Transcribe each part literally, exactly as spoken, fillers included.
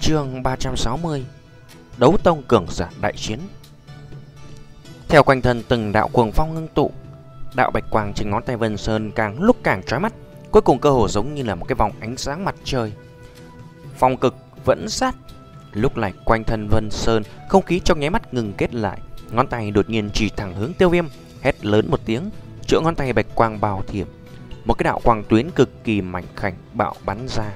Chương ba trăm sáu mươi. Đấu tông cường giả đại chiến. Theo quanh thân từng đạo cuồng phong ngưng tụ, đạo bạch quang trên ngón tay Vân Sơn càng lúc càng chói mắt, cuối cùng cơ hồ giống như là một cái vòng ánh sáng mặt trời. Phong cực vẫn sát. Lúc này quanh thân Vân Sơn, không khí trong nháy mắt ngừng kết lại, ngón tay đột nhiên chỉ thẳng hướng Tiêu Viêm, hét lớn một tiếng, giữa ngón tay bạch quang bào thiểm, một cái đạo quang tuyến cực kỳ mảnh khảnh bạo bắn ra.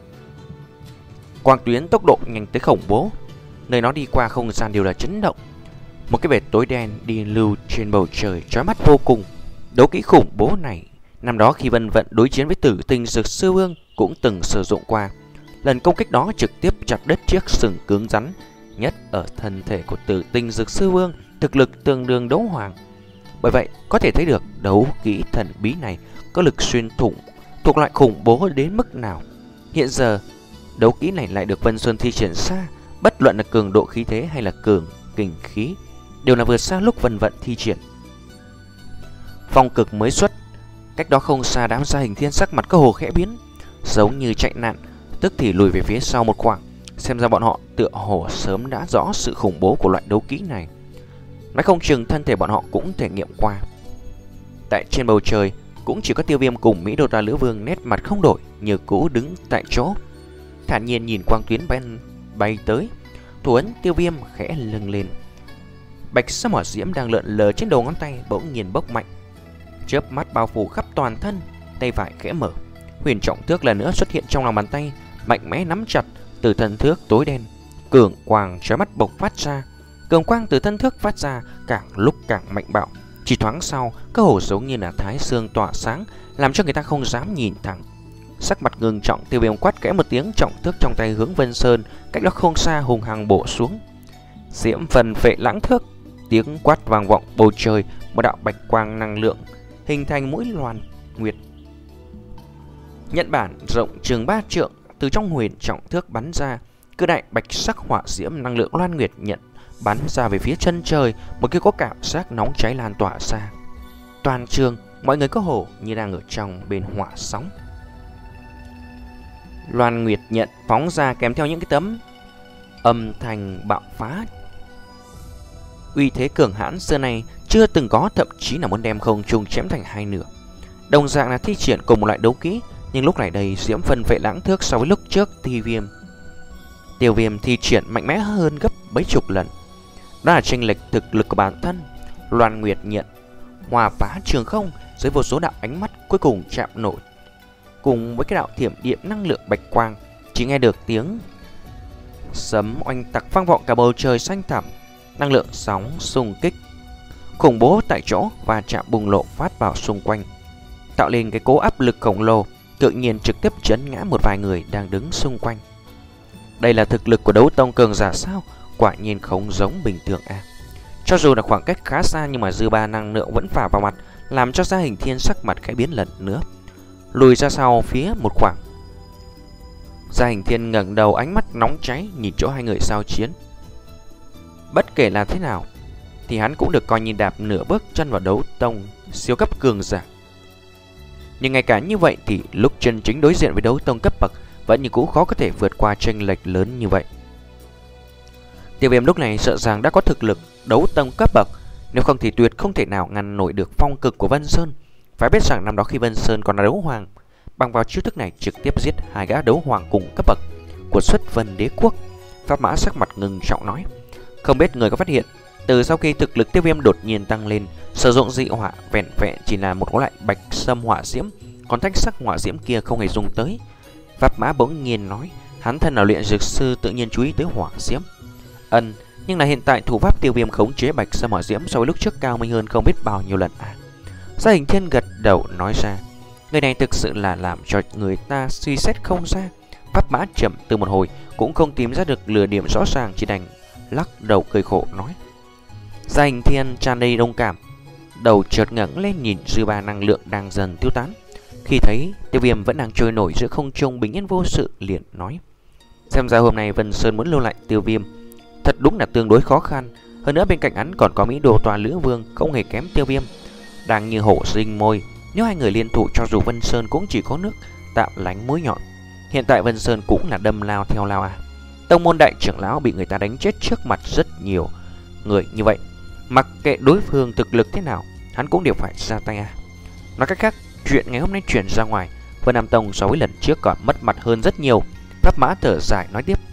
Quang tuyến tốc độ nhanh tới khủng bố, nơi nó đi qua không gian đều là chấn động. Một cái vệt tối đen đi lưu trên bầu trời chói mắt vô cùng. Đấu kỹ khủng bố này năm đó khi Vân Vận đối chiến với Tử Tinh Dược Sư Vương cũng từng sử dụng qua. Lần công kích đó trực tiếp chặt đứt chiếc sừng cứng rắn nhất ở thân thể của Tử Tinh Dược Sư Vương, thực lực tương đương đấu hoàng. Bởi vậy có thể thấy được đấu kỹ thần bí này có lực xuyên thủng thuộc loại khủng bố đến mức nào. Hiện giờ đấu kỹ này lại được Vân Sơn thi triển xa, bất luận là cường độ khí thế hay là cường kình khí đều là vượt xa lúc Vân Vận thi triển. Phong cực mới xuất, cách đó không xa đám gia hình thiên sắc mặt cơ hồ khẽ biến, giống như chạy nạn, tức thì lùi về phía sau một khoảng. Xem ra bọn họ tựa hồ sớm đã rõ sự khủng bố của loại đấu kỹ này. Nói không chừng thân thể bọn họ cũng thể nghiệm qua. Tại trên bầu trời cũng chỉ có Tiêu Viêm cùng Mỹ Đô Ta Lữ Vương nét mặt không đổi, như cũ đứng tại chỗ, thản nhiên nhìn quang tuyến bên bay tới. Thủ ấn Tiêu Viêm khẽ lưng lên, bạch sắc hỏa diễm đang lượn lờ trên đầu ngón tay bỗng nhiên bốc mạnh, chớp mắt bao phủ khắp toàn thân. Tay phải khẽ mở, huyền trọng thước lần nữa xuất hiện trong lòng bàn tay, mạnh mẽ nắm chặt. Từ thân thước tối đen, cường quang chói mắt bộc phát ra. Cường quang từ thân thước phát ra càng lúc càng mạnh bạo, chỉ thoáng sau cơ hồ giống như là thái dương tỏa sáng, làm cho người ta không dám nhìn thẳng. Sắc mặt ngưng trọng, Tiêu Viêm quát kẽ một tiếng, trọng thước trong tay hướng Vân Sơn cách đó không xa hùng hăng bổ xuống. Diễm phần phệ lãng thước, tiếng quát vang vọng bầu trời, một đạo bạch quang năng lượng hình thành mũi loan nguyệt nhận bản rộng chừng ba trượng từ trong huyền trọng thước bắn ra. Cứ đại bạch sắc hỏa diễm năng lượng loan nguyệt nhận bắn ra về phía chân trời, một cái có cảm giác nóng cháy lan tỏa ra. Toàn trường mọi người có hồ như đang ở trong bên hỏa sóng. Loan nguyệt nhận phóng ra kèm theo những cái tấm âm thanh bạo phá, uy thế cường hãn xưa nay chưa từng có, thậm chí là muốn đem không trung chém thành hai nửa. Đồng dạng là thi triển cùng một loại đấu kỹ, nhưng lúc này đây diễm phân vệ lãng thước so với lúc trước Tiêu Viêm Tiêu Viêm thi triển mạnh mẽ hơn gấp mấy chục lần. Đó là chênh lệch thực lực của bản thân. Loan nguyệt nhận hòa phá trường không dưới vô số đạo ánh mắt, cuối cùng chạm nổi cùng với cái đạo thiểm điện năng lượng bạch quang. Chỉ nghe được tiếng sấm oanh tạc vang vọng cả bầu trời xanh thẳm, năng lượng sóng xung kích khủng bố tại chỗ và chạm bùng lộ phát vào xung quanh, tạo lên cái cố áp lực khổng lồ, tự nhiên trực tiếp chấn ngã một vài người đang đứng xung quanh. Đây là thực lực của đấu tông cường giả sao? Quả nhiên không giống bình thường à. Cho dù là khoảng cách khá xa nhưng mà dư ba năng lượng vẫn phả vào mặt, làm cho gia hình thiên sắc mặt khẽ biến lần nữa, lùi ra sau phía một khoảng. Gia hình thiên ngẩng đầu, ánh mắt nóng cháy nhìn chỗ hai người giao chiến. Bất kể là thế nào thì hắn cũng được coi như đạp nửa bước chân vào đấu tông siêu cấp cường giả. Nhưng ngay cả như vậy thì lúc chân chính đối diện với đấu tông cấp bậc vẫn như cũ khó có thể vượt qua chênh lệch lớn như vậy. Tiêu Viêm lúc này sợ rằng đã có thực lực đấu tông cấp bậc, nếu không thì tuyệt không thể nào ngăn nổi được phong cực của Vân Sơn. Phải biết rằng năm đó khi Vân Sơn còn là đấu hoàng, bằng vào chiêu thức này trực tiếp giết hai gã đấu hoàng cùng cấp bậc của Xuất Vân Đế quốc. Pháp Mã sắc mặt ngưng trọng nói, không biết người có phát hiện, từ sau khi thực lực Tiêu Viêm đột nhiên tăng lên, sử dụng dị hỏa vẹn vẹn chỉ là một loại bạch sâm hỏa diễm, còn thanh sắc hỏa diễm kia không hề dùng tới. Pháp Mã bỗng nhiên nói, hắn thân là luyện dược sư tự nhiên chú ý tới hỏa diễm. Ân, nhưng là hiện tại thủ pháp Tiêu Viêm khống chế bạch sâm hỏa diễm so với lúc trước cao minh hơn không biết bao nhiêu lần à. Gia hình thiên gật đầu nói ra, người này thực sự là làm cho người ta suy xét không ra. Pháp Mã chậm từ một hồi cũng không tìm ra được lừa điểm rõ ràng, chỉ đành lắc đầu cười khổ nói. Gia hình thiên tràn đầy đồng cảm, đầu chợt ngẩng lên nhìn dư ba năng lượng đang dần tiêu tán. Khi thấy Tiêu Viêm vẫn đang trôi nổi giữa không trung bình yên vô sự, liền nói, xem ra hôm nay Vân Sơn muốn lưu lại Tiêu Viêm thật đúng là tương đối khó khăn. Hơn nữa bên cạnh hắn còn có Mỹ Đô Ta Lữ Vương không hề kém Tiêu Viêm, đang như hổ sinh môi. Nếu hai người liên thủ cho dù Vân Sơn cũng chỉ có nước tạm lánh mũi nhọn. Hiện tại Vân Sơn cũng là đâm lao theo lao à. tông môn đại trưởng lão bị người ta đánh chết trước mặt rất nhiều người như vậy. Mặc kệ đối phương thực lực thế nào, hắn cũng đều phải ra tay à. Nói cách khác, chuyện ngày hôm nay chuyển ra ngoài, Vân Nam Tông so với lần trước còn mất mặt hơn rất nhiều. Pháp Mã thở dài nói tiếp.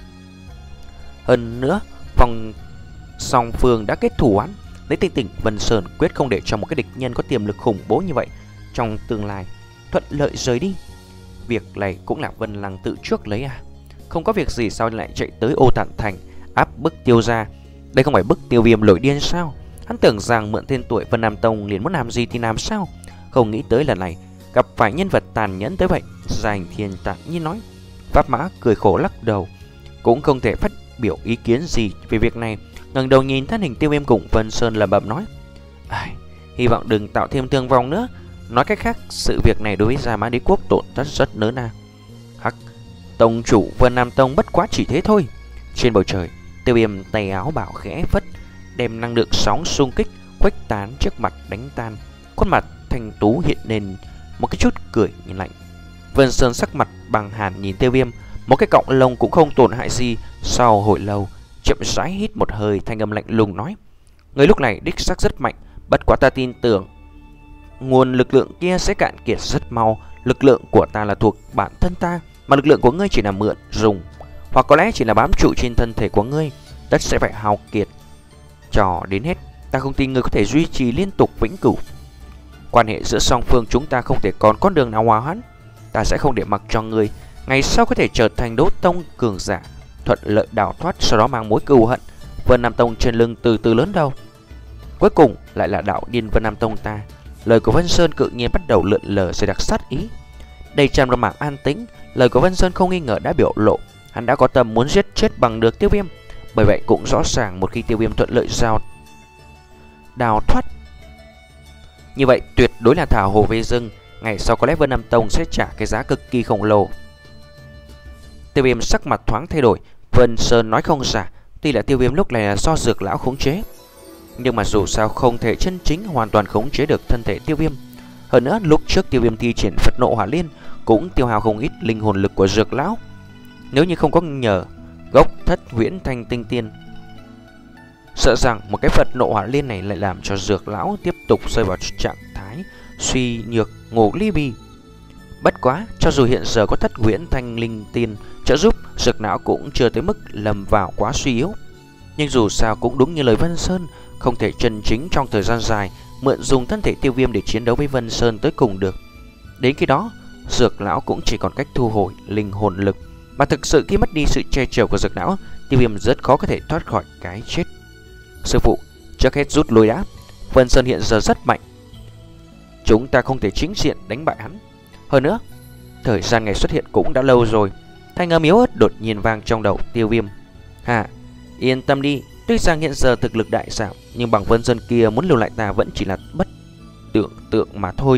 Hơn nữa, vòng song phương đã kết thủ án, lấy tình tình Vân Sơn quyết không để cho một cái địch nhân có tiềm lực khủng bố như vậy trong tương lai thuận lợi rời đi. Việc này cũng là Vân Lăng tự trước lấy à. Không có việc gì sao lại chạy tới Ô Tản Thành áp bức Tiêu gia. Đây không phải bức Tiêu Viêm nổi điên sao? Hắn tưởng rằng mượn tên tuổi Vân Nam Tông liền muốn làm gì thì làm sao. Không nghĩ tới lần này gặp phải nhân vật tàn nhẫn tới vậy. Gia Hình Thiên tản nhiên nói. Pháp Mã cười khổ lắc đầu, cũng không thể phát biểu ý kiến gì về việc này. Ngẩng đầu nhìn thân hình Tiêu Viêm cùng Vân Sơn lẩm bẩm nói. Ai, hy vọng đừng tạo thêm thương vong nữa. Nói cách khác, sự việc này đối với Gia Mã Đế Quốc tổn thất rất lớn à. Hắc, tông chủ Vân Nam Tông bất quá chỉ thế thôi. Trên bầu trời, Tiêu Viêm tay áo bảo khẽ phất, đem năng lượng sóng xung kích khuếch tán trước mặt đánh tan. Khuôn mặt thanh tú hiện lên một cái chút cười nhìn lạnh. Vân Sơn sắc mặt bằng hàn nhìn Tiêu Viêm, một cái cọng lông cũng không tổn hại gì. Sau hồi lâu, chậm rãi hít một hơi, thanh âm lạnh lùng nói. Người lúc này đích xác rất mạnh, bất quá ta tin tưởng nguồn lực lượng kia sẽ cạn kiệt rất mau. Lực lượng của ta là thuộc bản thân ta, mà lực lượng của ngươi chỉ là mượn dùng, hoặc có lẽ chỉ là bám trụ trên thân thể của ngươi, tất sẽ phải hao kiệt cho đến hết. Ta không tin ngươi có thể duy trì liên tục vĩnh cửu. Quan hệ giữa song phương chúng ta không thể còn con đường nào hòa hoãn. Ta sẽ không để mặc cho ngươi ngày sau có thể trở thành đấu tông cường giả, thuận lợi đào thoát, sau đó mang mối cừu hận Vân Nam Tông trên lưng từ từ lớn đâu. Cuối cùng lại là đạo điên Vân Nam Tông ta. Lời của Vân Sơn cự nhiên bắt đầu lượn lờ rồi đặc sát ý. Đây trầm là mảng an tĩnh, lời của Vân Sơn không nghi ngờ đã biểu lộ hắn đã có tâm muốn giết chết bằng được Tiêu Viêm. Bởi vậy cũng rõ ràng một khi Tiêu Viêm thuận lợi giao đào thoát, như vậy tuyệt đối là thảo hồ về rừng. Ngày sau có lẽ Vân Nam Tông sẽ trả cái giá cực kỳ khổng lồ. Tiêu Viêm sắc mặt thoáng thay đổi. Vân Sơn nói không giả, tuy là Tiêu Viêm lúc này là do Dược lão khống chế, nhưng mà dù sao không thể chân chính hoàn toàn khống chế được thân thể Tiêu Viêm. Hơn nữa lúc trước Tiêu Viêm thi triển Phật Nộ Hỏa Liên cũng tiêu hao không ít linh hồn lực của Dược lão. Nếu như không có nhờ gốc Thất Huyễn Thanh Tinh Tiên, sợ rằng một cái Phật Nộ Hỏa Liên này lại làm cho Dược lão tiếp tục rơi vào trạng thái suy nhược ngủ ly bì. Bất quá, cho dù hiện giờ có Thất Huyễn Thanh Linh Tiên trợ giúp, Dược lão cũng chưa tới mức lầm vào quá suy yếu. Nhưng dù sao cũng đúng như lời Vân Sơn, không thể chân chính trong thời gian dài mượn dùng thân thể Tiêu Viêm để chiến đấu với Vân Sơn tới cùng được. Đến khi đó, Dược lão cũng chỉ còn cách thu hồi linh hồn lực, mà thực sự khi mất đi sự che chở của Dược lão, Tiêu Viêm rất khó có thể thoát khỏi cái chết. Sư phụ, trước hết rút lui đã. Vân Sơn hiện giờ rất mạnh, chúng ta không thể chính diện đánh bại hắn. Hơn nữa, thời gian ngày xuất hiện cũng đã lâu rồi. Thanh âm yếu ớt đột nhiên vang trong đầu Tiêu Viêm. Hà, yên tâm đi, tuy rằng hiện giờ thực lực đại giảm, nhưng bằng Vân Sơn kia muốn lưu lại ta vẫn chỉ là bất tưởng tượng mà thôi.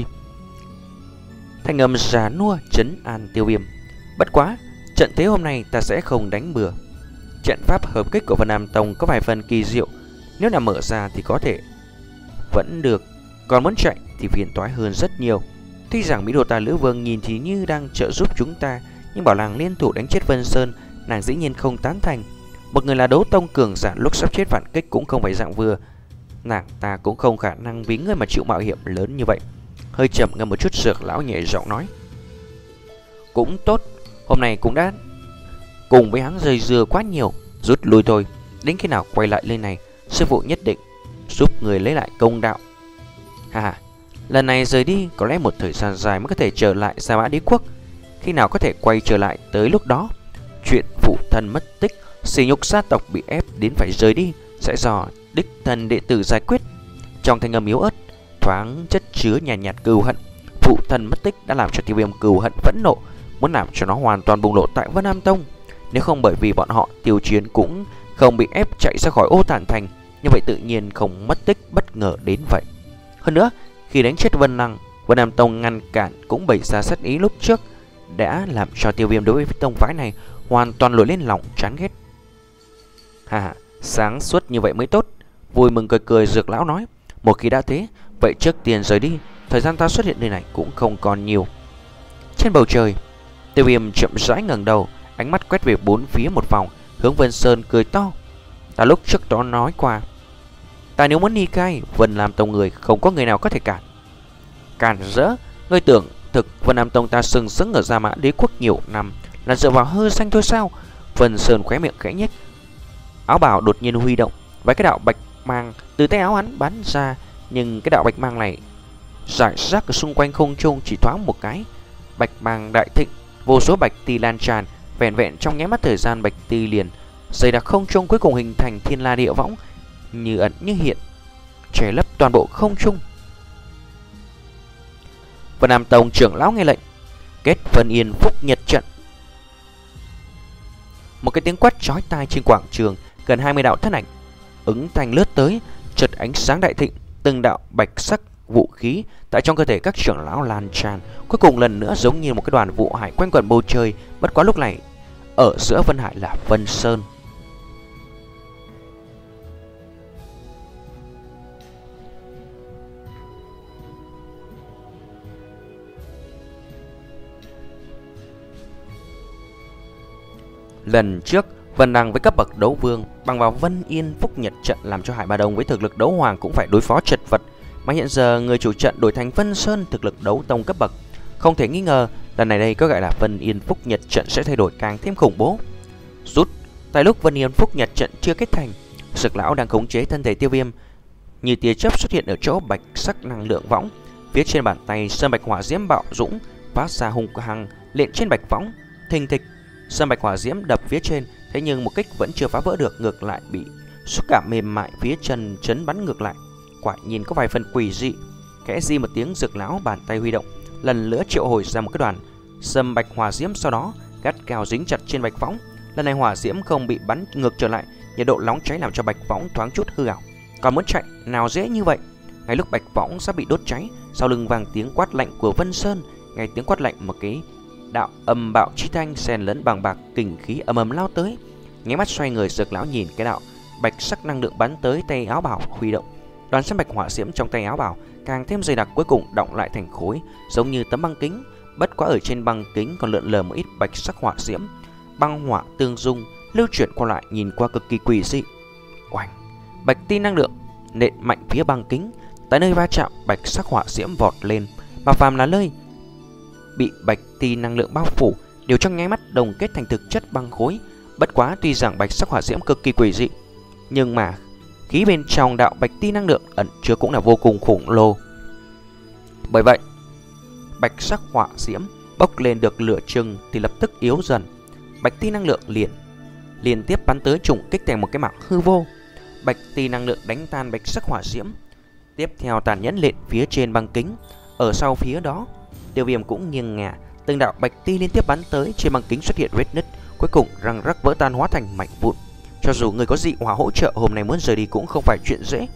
Thanh âm già nua trấn an Tiêu Viêm. Bất quá, trận thế hôm nay ta sẽ không đánh bừa. Trận pháp hợp kích của Vân Nam Tông có vài phần kỳ diệu, nếu là mở ra thì có thể vẫn được, còn muốn chạy thì phiền toái hơn rất nhiều. Tuy rằng Mỹ Đồ Ta Lữ Vương nhìn thì như đang trợ giúp chúng ta, nhưng bảo nàng liên thủ đánh chết Vân Sơn, nàng dĩ nhiên không tán thành. Một người là đấu tông cường giả lúc sắp chết phản kích cũng không phải dạng vừa, nàng ta cũng không khả năng vì người mà chịu mạo hiểm lớn như vậy. Hơi chậm ngâm một chút, Dược lão nhẹ giọng nói. Cũng tốt, hôm nay cũng đã cùng với hắn dây dưa quá nhiều, rút lui thôi. Đến khi nào quay lại lên này, sư phụ nhất định giúp người lấy lại công đạo. Hà, lần này rời đi có lẽ một thời gian dài mới có thể trở lại Gia Mã Đế Quốc. Khi nào có thể quay trở lại tới lúc đó, chuyện phụ thân mất tích, sỉ nhục gia tộc bị ép đến phải rời đi sẽ do đích thân đệ tử giải quyết. Trong thanh âm yếu ớt thoáng chất chứa nhàn nhạt, nhạt cừu hận. Phụ thân mất tích đã làm cho Tiêu Viêm cừu hận phẫn nộ, muốn làm cho nó hoàn toàn bùng nổ tại Vân Nam Tông. Nếu không bởi vì bọn họ Tiêu Chiến cũng không bị ép chạy ra khỏi Ô Tản Thành, như vậy tự nhiên không mất tích bất ngờ đến vậy. Hơn nữa, khi đánh chết Vân Năng, Vân Nam Tông ngăn cản cũng bày ra sát ý lúc trước, đã làm cho Tiêu Viêm đối với tông phái này hoàn toàn nổi lên lòng chán ghét. Hà, sáng suốt như vậy mới tốt. Vui mừng cười cười, Dược lão nói. Một khi đã thế, vậy trước tiên rời đi, thời gian ta xuất hiện nơi này cũng không còn nhiều. Trên bầu trời, Tiêu Viêm chậm rãi ngẩng đầu, ánh mắt quét về bốn phía một vòng, hướng Vân Sơn cười to. Ta lúc trước đó nói qua, ta nếu muốn ly khai Vân Lam Tông người, không có người nào có thể cản. Cản rỡ, ngươi tưởng thực Vân Lam Tông ta sừng sững ở Gia Mã Đế quốc nhiều năm là dựa vào hư danh thôi sao? Vân Sơn khóe miệng khẽ nhếch, áo bào đột nhiên huy động, vài cái đạo bạch mang từ tay áo hắn bắn ra, nhưng cái đạo bạch mang này rải rác ở xung quanh không trung, chỉ thoáng một cái, bạch mang đại thịnh, vô số bạch tì lan tràn, vẹn vẹn trong nháy mắt thời gian bạch tì liền dày đặc không trung, cuối cùng hình thành thiên la địa võng, như ẩn như hiện, che lấp toàn bộ không trung. Vân Nam Tông trưởng lão nghe lệnh, kết Vân Yên Phúc Nhật trận. Một cái tiếng quát chói tai trên quảng trường, gần hai mươi đạo thân ảnh ứng thành lướt tới, chợt ánh sáng đại thịnh, từng đạo bạch sắc vũ khí tại trong cơ thể các trưởng lão lan tràn, cuối cùng lần nữa giống như một cái đoàn vũ hải quanh quẩn bầu trời. Bất quá lúc này ở giữa Vân Hải là Vân Sơn. Lần trước Vân Đăng với cấp bậc đấu vương bằng vào Vân Yên Phúc Nhật trận làm cho Hải Ba Đông với thực lực đấu hoàng cũng phải đối phó chật vật, mà hiện giờ người chủ trận đổi thành Vân Sơn thực lực đấu tông cấp bậc, không thể nghi ngờ lần này đây có gọi là Vân Yên Phúc Nhật trận sẽ thay đổi càng thêm khủng bố. Rút, tại lúc Vân Yên Phúc Nhật trận chưa kết thành, Sực lão đang khống chế thân thể Tiêu Viêm, như tia chớp xuất hiện ở chỗ bạch sắc năng lượng võng, phía trên bàn tay sơn bạch hỏa diễm bạo dũng phát ra hung hăng lên trên bạch võng, thình thịch. Sơn bạch hỏa diễm đập phía trên, thế nhưng một kích vẫn chưa phá vỡ được, ngược lại bị xúc cảm mềm mại phía chân chấn bắn ngược lại. Quả nhìn có vài phần quỷ dị. Khẽ di một tiếng, Dược lão bàn tay huy động, lần nữa triệu hồi ra một cái đoàn sơn bạch hỏa diễm, sau đó gắt gao dính chặt trên bạch võng. Lần này hỏa diễm không bị bắn ngược trở lại, nhiệt độ nóng cháy làm cho bạch võng thoáng chút hư ảo. Còn muốn chạy nào dễ như vậy. Ngay lúc bạch võng sắp bị đốt cháy, sau lưng vang tiếng quát lạnh của Vân Sơn. Ngay tiếng quát lạnh, một cái đạo âm bạo chi thanh xen lẫn bằng bạc kình khí ầm ầm lao tới. Nháy mắt xoay người, Dược lão nhìn cái đạo bạch sắc năng lượng bắn tới, tay áo bào huy động, đoàn sơn bạch hỏa diễm trong tay áo bào càng thêm dày đặc, cuối cùng đọng lại thành khối giống như tấm băng kính. Bất quá ở trên băng kính còn lượn lờ một ít bạch sắc hỏa diễm, băng hỏa tương dung lưu chuyển qua lại, nhìn qua cực kỳ quỷ dị. Oanh, bạch ti năng lượng nện mạnh phía băng kính, tại nơi va chạm bạch sắc hỏa diễm vọt lên, mà phàm là nơi bị bạch ti năng lượng bao phủ đều trong nháy mắt đồng kết thành thực chất băng khối. Bất quá tuy rằng bạch sắc hỏa diễm cực kỳ quỷ dị, nhưng mà khí bên trong đạo bạch ti năng lượng ẩn chứa cũng là vô cùng khủng lồ. Bởi vậy bạch sắc hỏa diễm bốc lên được lửa chừng thì lập tức yếu dần, bạch ti năng lượng liền liên tiếp bắn tới, trùng kích thành một cái mảng hư vô. Bạch ti năng lượng đánh tan bạch sắc hỏa diễm, tiếp theo tàn nhẫn lên phía trên băng kính. Ở sau phía đó, Tiêu Viêm cũng nghiêng ngả, từng đạo bạch ti liên tiếp bắn tới, trên băng kính xuất hiện vết nứt, cuối cùng răng rắc vỡ tan hóa thành mảnh vụn. Cho dù người có dị hỏa hỗ trợ, hôm nay muốn rời đi cũng không phải chuyện dễ.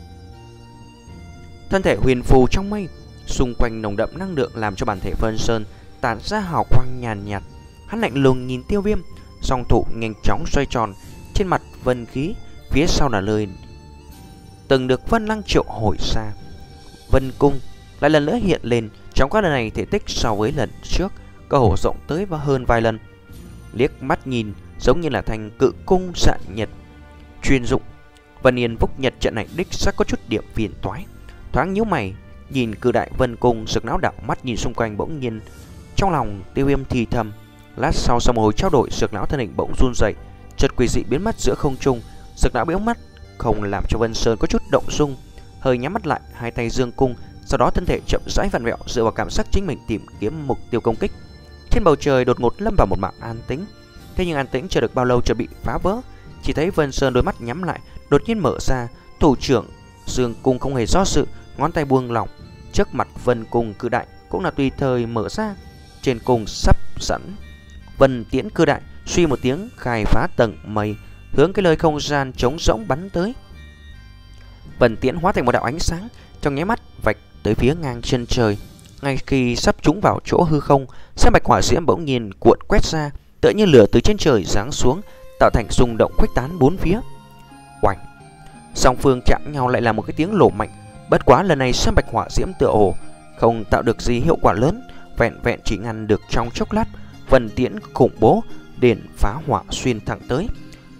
Thân thể huyền phù trong mây, xung quanh nồng đậm năng lượng làm cho bản thể Vân Sơn tản ra hào quang nhàn nhạt. Hắn lạnh lùng nhìn Tiêu Viêm, song thủ nhanh chóng xoay tròn, trên mặt vân khí, phía sau là lời từng được Vân Lăng triệu hồi ra. Vân cung lại lần nữa hiện lên, trong các lần này thể tích so với lần trước cơ hồ rộng tới và hơn vài lần. Liếc mắt nhìn giống như là thành cự cung xạ nhật chuyên dụng. Vân Yên Phúc Nhật trận này đích xác có chút điểm phiền toái. Thoáng nhíu mày nhìn cự đại vân cung, Sực lão đảo mắt nhìn xung quanh, bỗng nhiên trong lòng Tiêu Viêm thì thầm. Lát sau sau một hồi trao đổi, Sực lão thân hình bỗng run dậy, chợt quỷ dị biến mất giữa không trung. Sực lão biến mất không làm cho Vân Sơn có chút động dung, hơi nhắm mắt lại, hai tay dương cung, sau đó thân thể chậm rãi vặn vẹo, dựa vào cảm giác chính mình tìm kiếm mục tiêu công kích. Trên bầu trời đột ngột lâm vào một mảng an tĩnh. Thế nhưng an tĩnh chưa được bao lâu chợt bị phá vỡ. Chỉ thấy Vân Sơn đôi mắt nhắm lại, đột nhiên mở ra, thủ trưởng dương cung không hề do dự, ngón tay buông lỏng, trước mặt Vân cung cự đại cũng là tùy thời mở ra. Trên cung sắp sẵn Vân tiễn cự đại suy một tiếng khai phá tầng mây, hướng cái lời không gian trống rỗng bắn tới. Vân tiễn hóa thành một đạo ánh sáng, trong nháy mắt vạch tới phía ngang chân trời. Ngay khi sắp trúng vào chỗ hư không, sơn bạch hỏa diễm bỗng nhiên cuộn quét ra, tựa như lửa từ trên trời giáng xuống, tạo thành rung động khuếch tán bốn phía. Oanh! Song phương chạm nhau lại là một cái tiếng nổ mạnh. Bất quá lần này sơn bạch hỏa diễm tựa hồ không tạo được gì hiệu quả lớn, vẹn vẹn chỉ ngăn được trong chốc lát. Vân tiễn khủng bố đền phá hỏa xuyên thẳng tới,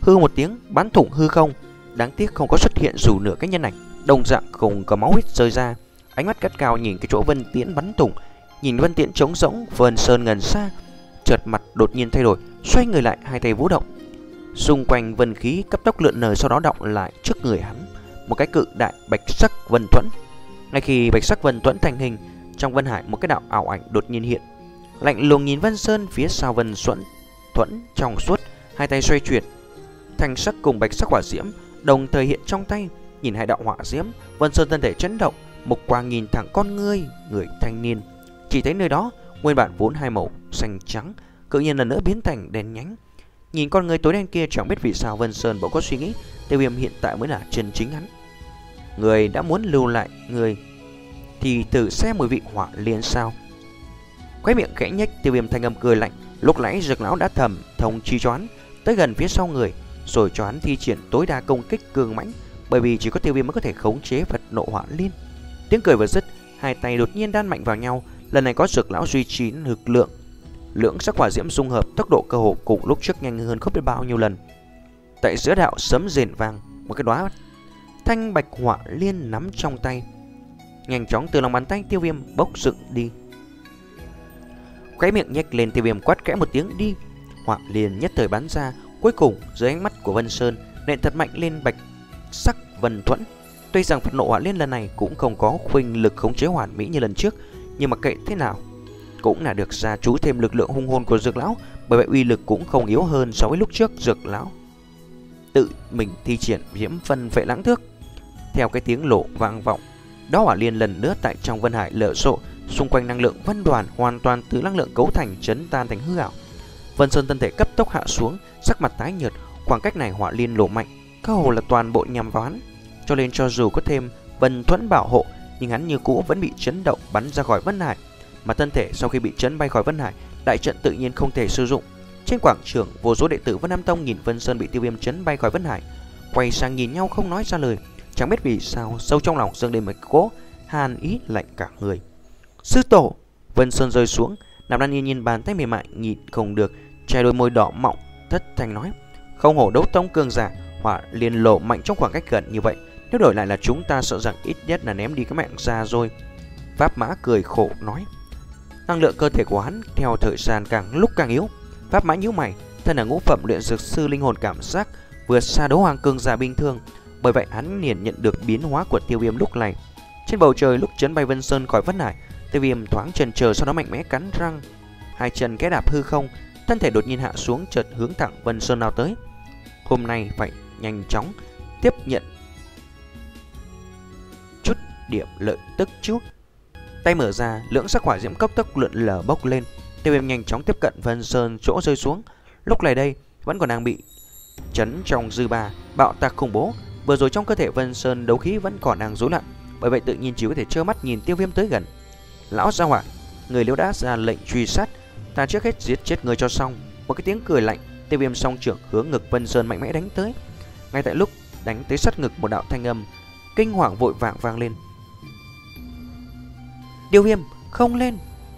hư một tiếng bắn thủng hư không. Đáng tiếc không có xuất hiện dù nửa cái nhân ảnh, đồng dạng không có máu huyết rơi ra. Ánh mắt cắt cao nhìn cái chỗ Vân Tiễn bắn thủng, nhìn Vân Tiễn trống rỗng, Vân Sơn ngần xa, chợt mặt đột nhiên thay đổi, xoay người lại, hai tay vũ động. Xung quanh vân khí cấp tốc lượn lờ, sau đó đọng lại trước người hắn một cái cự đại bạch sắc vân thuẫn. Ngay khi bạch sắc vân thuẫn thành hình, trong vân hải một cái đạo ảo ảnh đột nhiên hiện, lạnh lùng nhìn Vân Sơn. Phía sau vân thuẫn thuẫn trong suốt, hai tay xoay chuyển, thanh sắc cùng bạch sắc hỏa diễm đồng thời hiện trong tay. Nhìn hai đạo hỏa diễm, Vân Sơn thân thể chấn động, mục quang nhìn thẳng con ngươi người thanh niên. Chỉ thấy nơi đó nguyên bản vốn hai màu xanh trắng, tự nhiên lần nữa biến thành đen nhánh. Nhìn con người tối đen kia, chẳng biết vì sao Vân Sơn bỗng có suy nghĩ, Tiêu Viêm hiện tại mới là chân chính hắn. Người đã muốn lưu lại người thì thử xem mùi vị hỏa liên sao. Khóe miệng khẽ nhếch, Tiêu Viêm thanh âm cười lạnh. Lúc nãy Dược lão đã thầm thông chi cho hắn tới gần phía sau người, rồi cho hắn thi triển tối đa công kích cường mãnh, bởi vì chỉ có Tiêu Viêm mới có thể khống chế Phật nộ hỏa liên. Tiếng cười vừa dứt, hai tay đột nhiên đan mạnh vào nhau. Lần này có Dược lão duy trì lực lượng, lưỡng sắc hỏa diễm dung hợp, tốc độ cơ hồ cùng lúc trước nhanh hơn không biết bao nhiêu lần. Tại giữa đạo sấm rền vang, một cái đóa thanh bạch hỏa liên nắm trong tay, nhanh chóng từ lòng bàn tay Tiêu Viêm bốc dựng đi. Khóe miệng nhếch lên, Tiêu Viêm quát khẽ một tiếng đi. Hỏa liên nhất thời bắn ra, cuối cùng dưới ánh mắt của Vân Sơn nện thật mạnh lên bạch sắc vân thuẫn. Tuy rằng Phật nộ hỏa liên lần này cũng không có khuynh lực khống chế hoàn mỹ như lần trước, nhưng mà kệ thế nào cũng là được gia chú thêm lực lượng hung hồn của Dược lão, bởi vậy uy lực cũng không yếu hơn so với lúc trước Dược lão tự mình thi triển Viêm Vân Vệ Lãng Thước. Theo cái tiếng lộ vang vọng, đó hỏa liên lần nữa tại trong vân hải lở rộ, xung quanh năng lượng vân đoàn hoàn toàn từ năng lượng cấu thành chấn tan thành hư ảo. Vân Sơn thân thể cấp tốc hạ xuống, sắc mặt tái nhợt. Khoảng cách này hỏa liên lộ mạnh, cơ hồ là toàn bộ nhằm vào hắn, cho nên cho dù có thêm vân thuẫn bảo hộ, nhưng hắn như cũ vẫn bị chấn động bắn ra khỏi vân hải. Mà thân thể sau khi bị chấn bay khỏi vân hải, đại trận tự nhiên không thể sử dụng. Trên quảng trường, vô số đệ tử Vân Nam Tông nhìn Vân Sơn bị Tiêu Viêm chấn bay khỏi vân hải, quay sang nhìn nhau không nói ra lời. Chẳng biết vì sao sâu trong lòng dâng lên một cỗ hàn ý lạnh cả người. Sư tổ! Vân Sơn rơi xuống, nằm đan yên nhìn bàn tay mềm mại, nhịn không được che đôi môi đỏ mọng, thất thanh nói: không hổ đấu tông cường giả, hỏa liên lộ mạnh trong khoảng cách gần như vậy, nếu đổi lại là chúng ta sợ rằng ít nhất là ném đi cái mạng ra rồi. Pháp Mã cười khổ nói. Năng lượng cơ thể của hắn theo thời gian càng lúc càng yếu. Pháp Mã nhíu mày, thân là ngũ phẩm luyện dược sư, linh hồn cảm giác vượt xa đấu hoàng cường giả bình thường, bởi vậy hắn liền nhận được biến hóa của Tiêu Viêm lúc này. Trên bầu trời lúc chấn bay Vân Sơn khỏi vân hải, Tiêu Viêm thoáng chần chờ, sau đó mạnh mẽ cắn răng, hai chân khẽ đạp hư không, thân thể đột nhiên hạ xuống, chợt hướng thẳng Vân Sơn nào tới. Hôm nay phải nhanh chóng tiếp nhận chút điểm lợi tức chút. Tay mở ra, lưỡng sắc hỏa diễm cấp tốc lượn lờ bốc lên. Tiêu Viêm nhanh chóng tiếp cận Vân Sơn chỗ rơi xuống. Lúc này đây vẫn còn đang bị chấn trong dư ba bạo tạc khủng bố. Vừa rồi trong cơ thể Vân Sơn đấu khí vẫn còn đang rối loạn, bởi vậy tự nhiên chỉ có thể trơ mắt nhìn Tiêu Viêm tới gần. Lão gia hỏa, người liễu đã ra lệnh truy sát, ta trước hết giết chết người cho xong. Một cái tiếng cười lạnh, Tiêu Viêm song trưởng hướng ngực Vân Sơn mạnh mẽ đánh tới. Ngay tại lúc đánh tới sát ngực, một đạo thanh âm kinh hoàng vội vàng vang lên: Tiêu Viêm, không lên!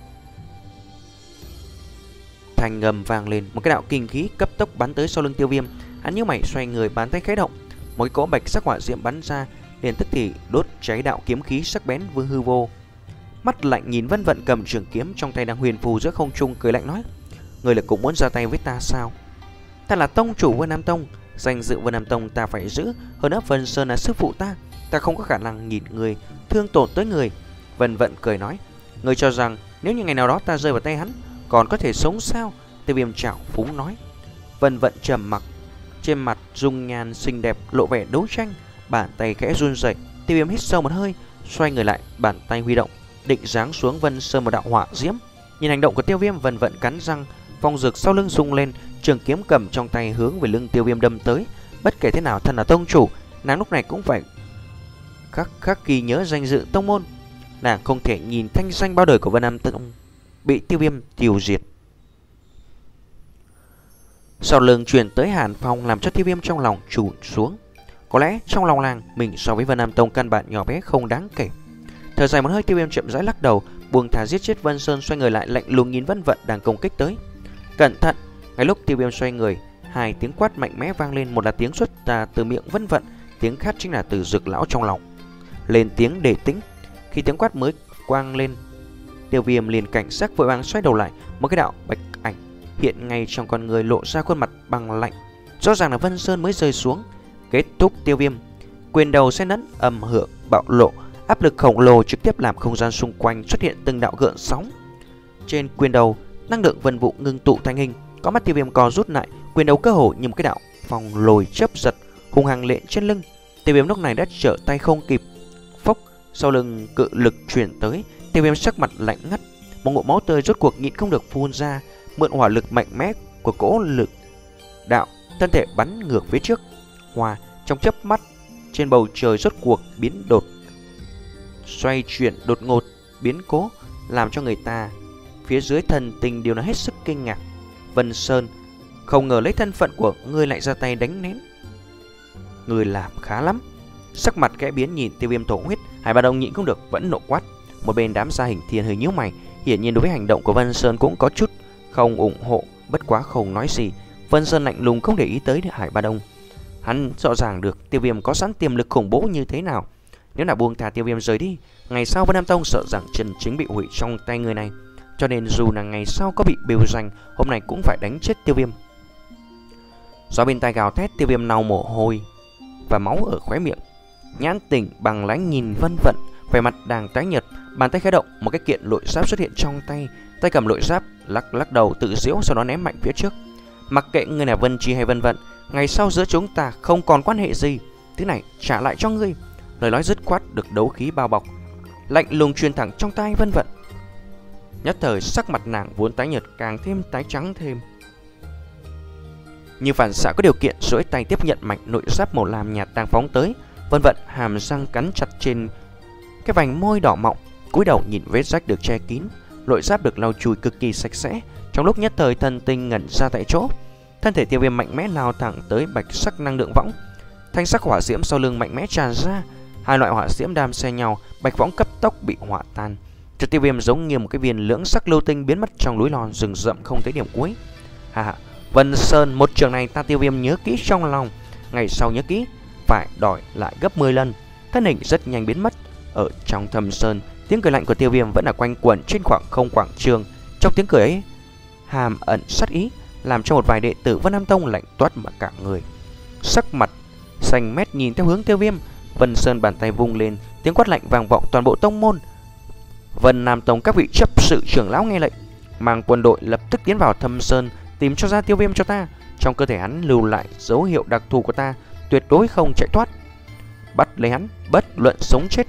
Thanh âm vang lên, một cái đạo kinh khí cấp tốc bắn tới sau lưng Tiêu Viêm. Hắn nhíu mày xoay người, bàn tay khẽ động, một cái cỗ bạch sắc hỏa diễm bắn ra, liền tức thì đốt cháy đạo kiếm khí sắc bén vương hư vô. Mắt lạnh nhìn Vân Vận cầm trường kiếm trong tay đang huyền phù giữa không trung, cười lạnh nói: người là cũng muốn ra tay với ta sao? Ta là tông chủ Vân Nam Tông, danh dự Vân Nam Tông ta phải giữ, hơn nữa Vân Sơn là sư phụ ta, ta không có khả năng nhìn người thương tổn tới người. Vân Vận cười nói: người cho rằng nếu như ngày nào đó ta rơi vào tay hắn, còn có thể sống sao? Tiêu Viêm trào phúng nói. Vân Vận trầm mặc, trên mặt dung nhan xinh đẹp lộ vẻ đấu tranh, bàn tay khẽ run rẩy. Tiêu Viêm hít sâu một hơi, xoay người lại, bàn tay huy động, định giáng xuống Vân Sơn một đạo hỏa diễm. Nhìn hành động của Tiêu Viêm, Vân Vận cắn răng, phong dược sau lưng rung lên, trường kiếm cầm trong tay hướng về lưng Tiêu Viêm đâm tới. Bất kể thế nào, thân là tông chủ, nàng lúc này cũng phải khắc khắc ghi nhớ danh dự tông môn. Nàng không thể nhìn thanh danh bao đời của Vân Nam Tông bị Tiêu Viêm tiêu diệt. Sau lưng truyền tới hàn phong làm cho Tiêu Viêm trong lòng trùn xuống. Có lẽ trong lòng nàng, mình so với Vân Nam Tông căn bản nhỏ bé không đáng kể. Thở dài một hơi, Tiêu Viêm chậm rãi lắc đầu, buông thả giết chết Vân Sơn, xoay người lại lạnh lùng nhìn Vân Vận đang công kích tới. Cẩn thận! Ngay lúc Tiêu Viêm xoay người, hai tiếng quát mạnh mẽ vang lên, một là tiếng xuất ra từ miệng Vân Vận, tiếng khác chính là từ Dược lão trong lòng. Lên tiếng để tĩnh. Khi tiếng quát mới quang lên, Tiêu Viêm liền cảnh giác vội vàng xoay đầu lại, một cái đạo bạch ảnh hiện ngay trong con người, lộ ra khuôn mặt băng lạnh. Rõ ràng là Vân Sơn mới rơi xuống. Kết thúc Tiêu Viêm, quyền đầu xen lẫn âm hưởng bạo lộ, áp lực khổng lồ trực tiếp làm không gian xung quanh xuất hiện từng đạo gợn sóng. Trên quyền đầu, năng lượng vân vụ ngưng tụ thành hình, có mắt Tiêu Viêm co rút lại, quyền đầu cơ hồ như một cái đạo phong lồi chớp giật, hung hăng lện trên lưng. Tiêu Viêm lúc này đã trở tay không kịp. Phốc, sau lưng cự lực chuyển tới, Tiêu Viêm sắc mặt lạnh ngắt, một ngụm máu tươi rốt cuộc nhịn không được phun ra, mượn hỏa lực mạnh mẽ của cỗ lực đạo, thân thể bắn ngược phía trước. Hòa trong chớp mắt, trên bầu trời rốt cuộc biến đột xoay chuyển đột ngột, biến cố làm cho người ta phía dưới thần tình đều là hết sức kinh ngạc. Vân Sơn, không ngờ lấy thân phận của ngươi lại ra tay đánh nén. Ngươi làm khá lắm. Sắc mặt kẽ biến nhìn Tiêu Viêm thổ huyết, Hải Ba Đông nhịn không được vẫn nộ quát. Một bên đám gia hình thiên hơi nhíu mày, hiển nhiên đối với hành động của Vân Sơn cũng có chút không ủng hộ, bất quá không nói gì. Vân Sơn lạnh lùng không để ý tới Hải Ba Đông. Hắn rõ ràng được Tiêu Viêm có sẵn tiềm lực khủng bố như thế nào. Nếu là buông thả Tiêu Viêm rời đi, ngày sau Vân Nam Tông sợ rằng chân chính bị hủy trong tay người này. Cho nên dù là ngày sau có bị bêu danh, hôm nay cũng phải đánh chết Tiêu Viêm. Gió bên tai gào thét, Tiêu Viêm lau mồ hôi và máu ở khóe miệng, nhãn tỉnh bằng lãnh nhìn Vân Vận, vẻ mặt đang tái nhợt. Bàn tay khẽ động, một cái kiện lội giáp xuất hiện trong tay. Tay cầm lội giáp, lắc lắc đầu tự giễu, sau đó ném mạnh phía trước. Mặc kệ ngươi là Vân Chi hay Vân Vận, ngày sau giữa chúng ta không còn quan hệ gì, thứ này trả lại cho ngươi. Lời nói dứt khoát được đấu khí bao bọc, lạnh lùng truyền thẳng trong tay Vân Vận. Nhất thời sắc mặt nàng vốn tái nhợt càng thêm tái trắng thêm. Như phản xạ có điều kiện, duỗi tay tiếp nhận mảnh nội giáp màu lam nhạt đang phóng tới. Vân Vận hàm răng cắn chặt trên cái vành môi đỏ mọng, cúi đầu nhìn vết rách được che kín. Nội giáp được lau chùi cực kỳ sạch sẽ. Trong lúc nhất thời thần tinh ngẩn ra tại chỗ, thân thể Tiêu Viêm mạnh mẽ lao thẳng tới bạch sắc năng lượng võng. Thanh sắc hỏa diễm sau lưng mạnh mẽ tràn ra, hai loại hỏa diễm đan xen nhau, bạch võng cấp tốc bị hỏa tan. Cho Tiêu Viêm giống như một cái viên lưỡng sắc lưu tinh biến mất trong núi lò rừng rậm không thấy điểm cuối. Hà hà, Vân Sơn, một trường này ta Tiêu Viêm nhớ kỹ trong lòng, ngày sau nhớ kỹ phải đòi lại gấp mười lần. Thân hình rất nhanh biến mất ở trong thâm sơn. Tiếng cười lạnh của Tiêu Viêm vẫn là quanh quẩn trên khoảng không quảng trường. Trong tiếng cười ấy hàm ẩn sát ý, làm cho một vài đệ tử Vân Nam Tông lạnh toát mà cả người. Sắc mặt xanh mét nhìn theo hướng Tiêu Viêm. Vân Sơn bàn tay vung lên, tiếng quát lạnh vang vọng toàn bộ tông môn. Vân Nam Tông các vị chấp sự trưởng lão nghe lệnh, mang quân đội lập tức tiến vào thâm sơn, tìm cho ra Tiêu Viêm cho ta. Trong cơ thể hắn lưu lại dấu hiệu đặc thù của ta, tuyệt đối không chạy thoát. Bắt lấy hắn, bất luận sống chết.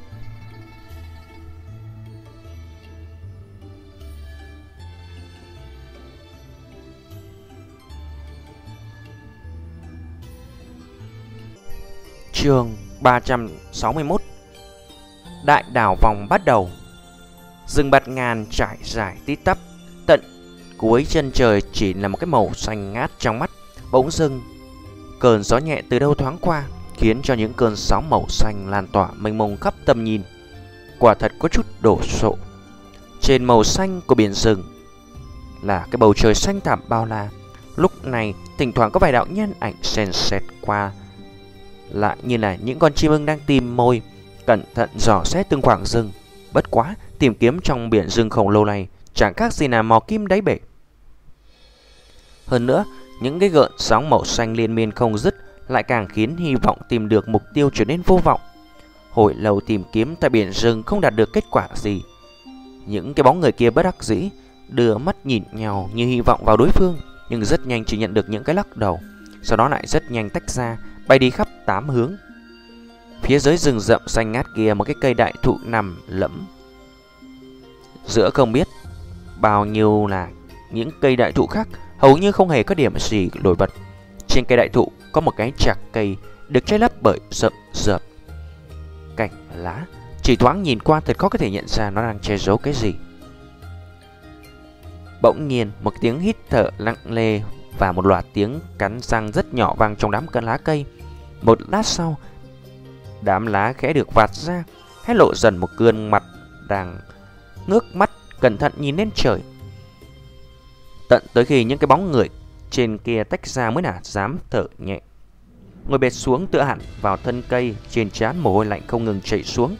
Chương ba trăm sáu mươi mốt. Đại đảo vòng bắt đầu. Rừng bạt ngàn trải dài tít tắp, tận cuối chân trời chỉ là một cái màu xanh ngát trong mắt. Bỗng dưng cơn gió nhẹ từ đâu thoáng qua, khiến cho những cơn sóng màu xanh lan tỏa mênh mông khắp tầm nhìn. Quả thật có chút đổ sộ. Trên màu xanh của biển rừng là cái bầu trời xanh thẳm bao la. Lúc này thỉnh thoảng có vài đạo nhân ảnh sền sệt qua, lại như là những con chim ưng đang tìm mồi, cẩn thận dò xét từng khoảng rừng. Bất quá, tìm kiếm trong biển rừng khổng lồ này chẳng khác gì là mò kim đáy bể. Hơn nữa, những cái gợn sóng màu xanh liên miên không dứt lại càng khiến hy vọng tìm được mục tiêu trở nên vô vọng. Hồi lâu tìm kiếm tại biển rừng không đạt được kết quả gì. Những cái bóng người kia bất đắc dĩ đưa mắt nhìn nhau như hy vọng vào đối phương, nhưng rất nhanh chỉ nhận được những cái lắc đầu, sau đó lại rất nhanh tách ra, bay đi khắp tám hướng. Phía dưới rừng rậm xanh ngát kia, một cái cây đại thụ nằm lẫm giữa không biết bao nhiêu là những cây đại thụ khác, hầu như không hề có điểm gì nổi bật. Trên cây đại thụ có một cái chạc cây được che lấp bởi rậm rợp cành lá, chỉ thoáng nhìn qua thật khó có thể nhận ra nó đang che giấu cái gì. Bỗng nhiên một tiếng hít thở lặng lề và một loạt tiếng cắn răng rất nhỏ vang trong đám cân lá cây. Một lát sau, đám lá khẽ được vạt ra, hé lộ dần một gương mặt đang ngước mắt cẩn thận nhìn lên trời. Tận tới khi những cái bóng người trên kia tách ra mới là dám thở nhẹ. Ngồi bệt xuống tựa hẳn vào thân cây, trên trán mồ hôi lạnh không ngừng chảy xuống.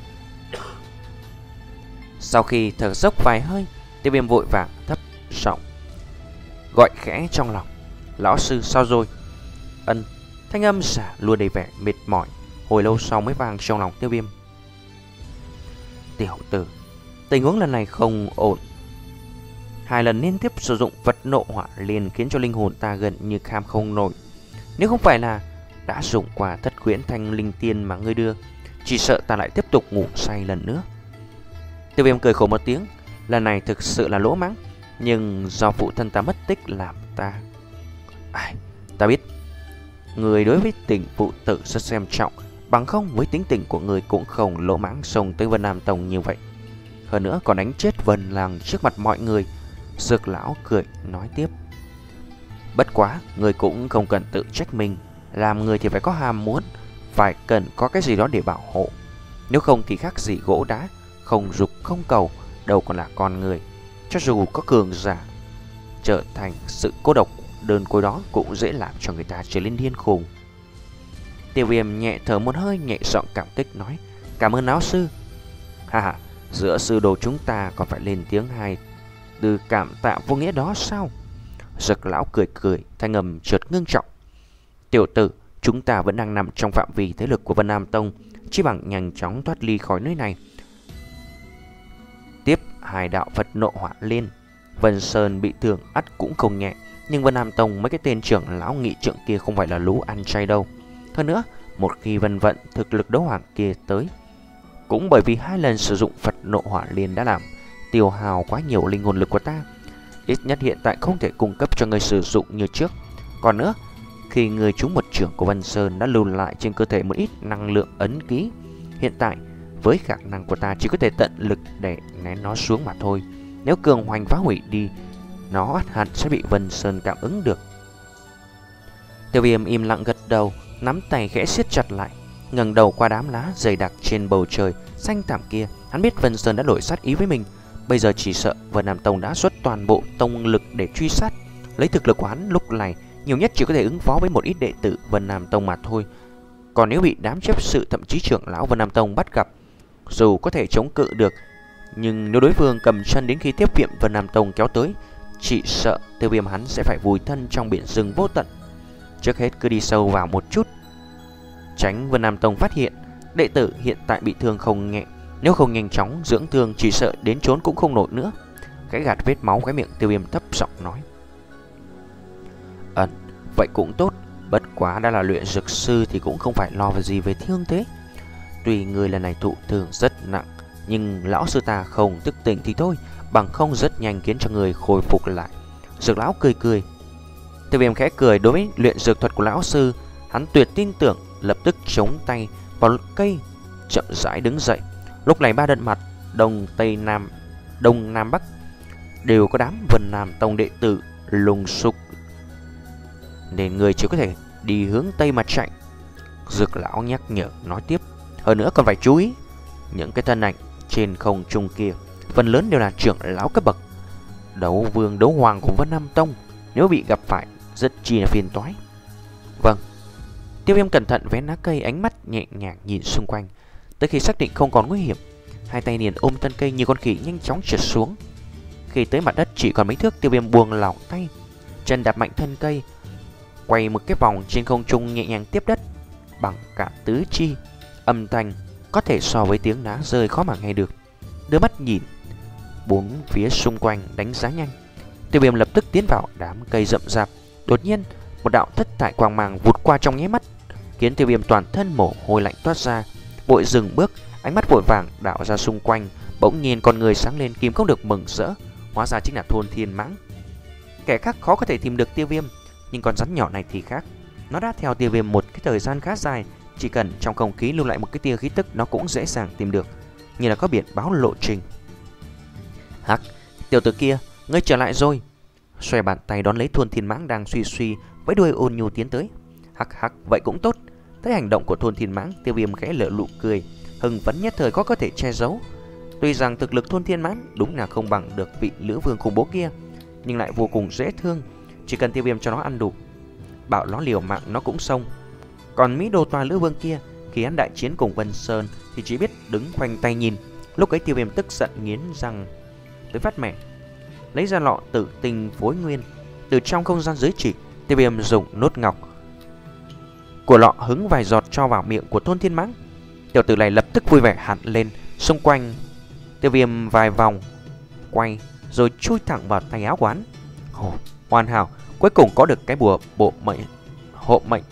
Sau khi thở dốc vài hơi, Tiêu Viêm vội vàng thấp giọng gọi khẽ trong lòng: "Lão sư sao rồi?" Ân. Thanh âm giả luôn đầy vẻ mệt mỏi, hồi lâu sau mới vang trong lòng Tiêu Viêm: "Tiểu tử, tình huống lần này không ổn. Hai lần liên tiếp sử dụng vật nộ hỏa liền khiến cho linh hồn ta gần như kham không nổi. Nếu không phải là đã dùng qua thất quyển thanh linh tiên mà ngươi đưa, chỉ sợ ta lại tiếp tục ngủ say lần nữa." Tiêu Viêm cười khổ một tiếng. Lần này thực sự là lỗ mãng, nhưng do phụ thân ta mất tích làm ta... Ai, ta biết người đối với tình phụ tử rất xem trọng, bằng không với tính tình của người cũng không lỗ mãng xông tới Vân Nam Tông như vậy, hơn nữa còn đánh chết Vân Làng trước mặt mọi người. Dược lão cười nói tiếp: "Bất quá người cũng không cần tự trách mình, làm người thì phải có ham muốn, phải cần có cái gì đó để bảo hộ. Nếu không thì khác gì gỗ đá, không dục không cầu, đâu còn là con người. Cho dù có cường giả trở thành sự cô độc đơn côi đó cũng dễ làm cho người ta trở nên điên khùng." Tiêu Viêm nhẹ thở một hơi, nhẹ giọng cảm kích nói: "Cảm ơn lão sư." "Ha ha, giữa sư đồ chúng ta còn phải lên tiếng hai từ cảm tạ vô nghĩa đó sao?" Dược lão cười cười, thanh âm chợt ngưng trọng: "Tiểu tử, chúng ta vẫn đang nằm trong phạm vi thế lực của Vân Nam Tông, chỉ bằng nhanh chóng thoát ly khỏi nơi này, tiếp hai đạo Phật nộ hỏa liên. Vân Sơn bị thương ắt cũng không nhẹ, nhưng Vân Nam Tông mấy cái tên trưởng lão nghị trượng kia không phải là lũ ăn chay đâu. Hơn nữa, một khi Vân Vận thực lực đấu hoàng kia tới, cũng bởi vì hai lần sử dụng Phật nộ hỏa liên đã làm tiêu hào quá nhiều linh hồn lực của ta, ít nhất hiện tại không thể cung cấp cho người sử dụng như trước. Còn nữa, khi người trúng một trưởng của Vân Sơn đã lưu lại trên cơ thể một ít năng lượng ấn ký, hiện tại với khả năng của ta chỉ có thể tận lực để nén nó xuống mà thôi. Nếu cường hoành phá hủy đi, nó ắt hẳn sẽ bị Vân Sơn cảm ứng được." Tiêu Viêm im lặng gật đầu, nắm tay khẽ siết chặt lại, ngẩng đầu qua đám lá dày đặc trên bầu trời xanh thẳm kia. Hắn biết Vân Sơn đã đổi sát ý với mình, bây giờ chỉ sợ Vân Nam Tông đã xuất toàn bộ tông lực để truy sát. Lấy thực lực của hắn lúc này nhiều nhất chỉ có thể ứng phó với một ít đệ tử Vân Nam Tông mà thôi. Còn nếu bị đám chấp sự thậm chí trưởng lão Vân Nam Tông bắt gặp, dù có thể chống cự được, nhưng nếu đối phương cầm chân đến khi tiếp viện Vân Nam Tông kéo tới, chỉ sợ Tiêu Viêm hắn sẽ phải vùi thân trong biển rừng vô tận. Trước hết cứ đi sâu vào một chút, tránh Vân Nam Tông phát hiện đệ tử hiện tại bị thương không nhẹ. Nếu không nhanh chóng dưỡng thương, chỉ sợ đến trốn cũng không nổi nữa. Cái gạt vết máu cái miệng, Tiêu Viêm thấp giọng nói: "Ừm, vậy cũng tốt. Bất quá đã là luyện dược sư thì cũng không phải lo về gì về thương thế. Tuy người lần này thụ thương rất nặng, nhưng lão sư ta không thức tỉnh thì thôi, bằng không rất nhanh khiến cho người khôi phục lại." Dược lão cười cười. Tiêu Viêm khẽ cười, đối với luyện dược thuật của lão sư hắn tuyệt tin tưởng, lập tức chống tay vào cây, chậm rãi đứng dậy. Lúc này ba đất mặt đông tây nam, đông nam bắc đều có đám Vân Nam Tông đệ tử lùng sục, nên người chỉ có thể đi hướng tây mà chạy. Dược lão nhắc nhở nói tiếp: "Hơn nữa còn phải chú ý, những cái thân ảnh trên không trung kia phần lớn đều là trưởng lão cấp bậc, đấu vương đấu hoàng của Vân Nam Tông, nếu bị gặp phải rất chi là phiền toái." "Vâng." Tiêu Viêm cẩn thận vén lá cây, ánh mắt nhẹ nhàng nhìn xung quanh. Tới khi xác định không còn nguy hiểm, hai tay liền ôm thân cây như con khỉ nhanh chóng trượt xuống. Khi tới mặt đất chỉ còn mấy thước, Tiêu Viêm buông lỏng tay, chân đạp mạnh thân cây, quay một cái vòng trên không trung, nhẹ nhàng tiếp đất bằng cả tứ chi. Âm thanh có thể so với tiếng đá rơi khó mà nghe được. Đưa mắt nhìn bốn phía xung quanh, đánh giá nhanh, Tiêu Viêm lập tức tiến vào đám cây rậm rạp. Đột nhiên một đạo thất thải quang mang vụt qua trong nháy mắt, khiến Tiêu Viêm toàn thân mồ hôi lạnh toát ra, vội dừng bước, ánh mắt vội vàng đảo ra xung quanh. Bỗng nhiên con người sáng lên, kìm không được mừng rỡ, hóa ra chính là Thôn Thiên Mãng. Kẻ khác khó có thể tìm được Tiêu Viêm, nhưng con rắn nhỏ này thì khác. Nó đã theo Tiêu Viêm một cái thời gian khá dài, chỉ cần trong không khí lưu lại một cái tia khí tức, nó cũng dễ dàng tìm được, như là có biển báo lộ trình. "Hắc, tiểu tử kia, ngươi trở lại rồi." Xoay bàn tay đón lấy Thôn Thiên Mãng đang suy suy với đuôi ôn nhu tiến tới. "Hắc hắc, vậy cũng tốt." Thấy hành động của Thôn Thiên Mãng, Tiêu Viêm khẽ lở nụ cười, hưng phấn nhất thời khó có thể che giấu. Tuy rằng thực lực Thôn Thiên Mãng đúng là không bằng được vị Lữ Vương khủng bố kia, nhưng lại vô cùng dễ thương. chỉ cần Tiêu Viêm cho nó ăn đủ, bảo nó liều mạng nó cũng xông. Còn Mỹ Đô Toa Lữ Vương kia, khi hắn đại chiến cùng Vân Sơn thì chỉ biết đứng khoanh tay nhìn. Lúc ấy Tiêu Viêm tức giận nghiến răng tới phát mẻ, lấy ra lọ tử tinh phối nguyên. Từ trong không gian giới chỉ, Tiêu Viêm dùng nốt ngọc của lọ hứng vài giọt cho vào miệng của Thôn Thiên Mãng. Tiểu tử này lập tức vui vẻ hẳn lên, xung quanh Tiêu Viêm vài vòng quay rồi chui thẳng vào tay áo quán. Ồ, hoàn hảo, cuối cùng có được cái bùa bộ mệnh hộ mệnh.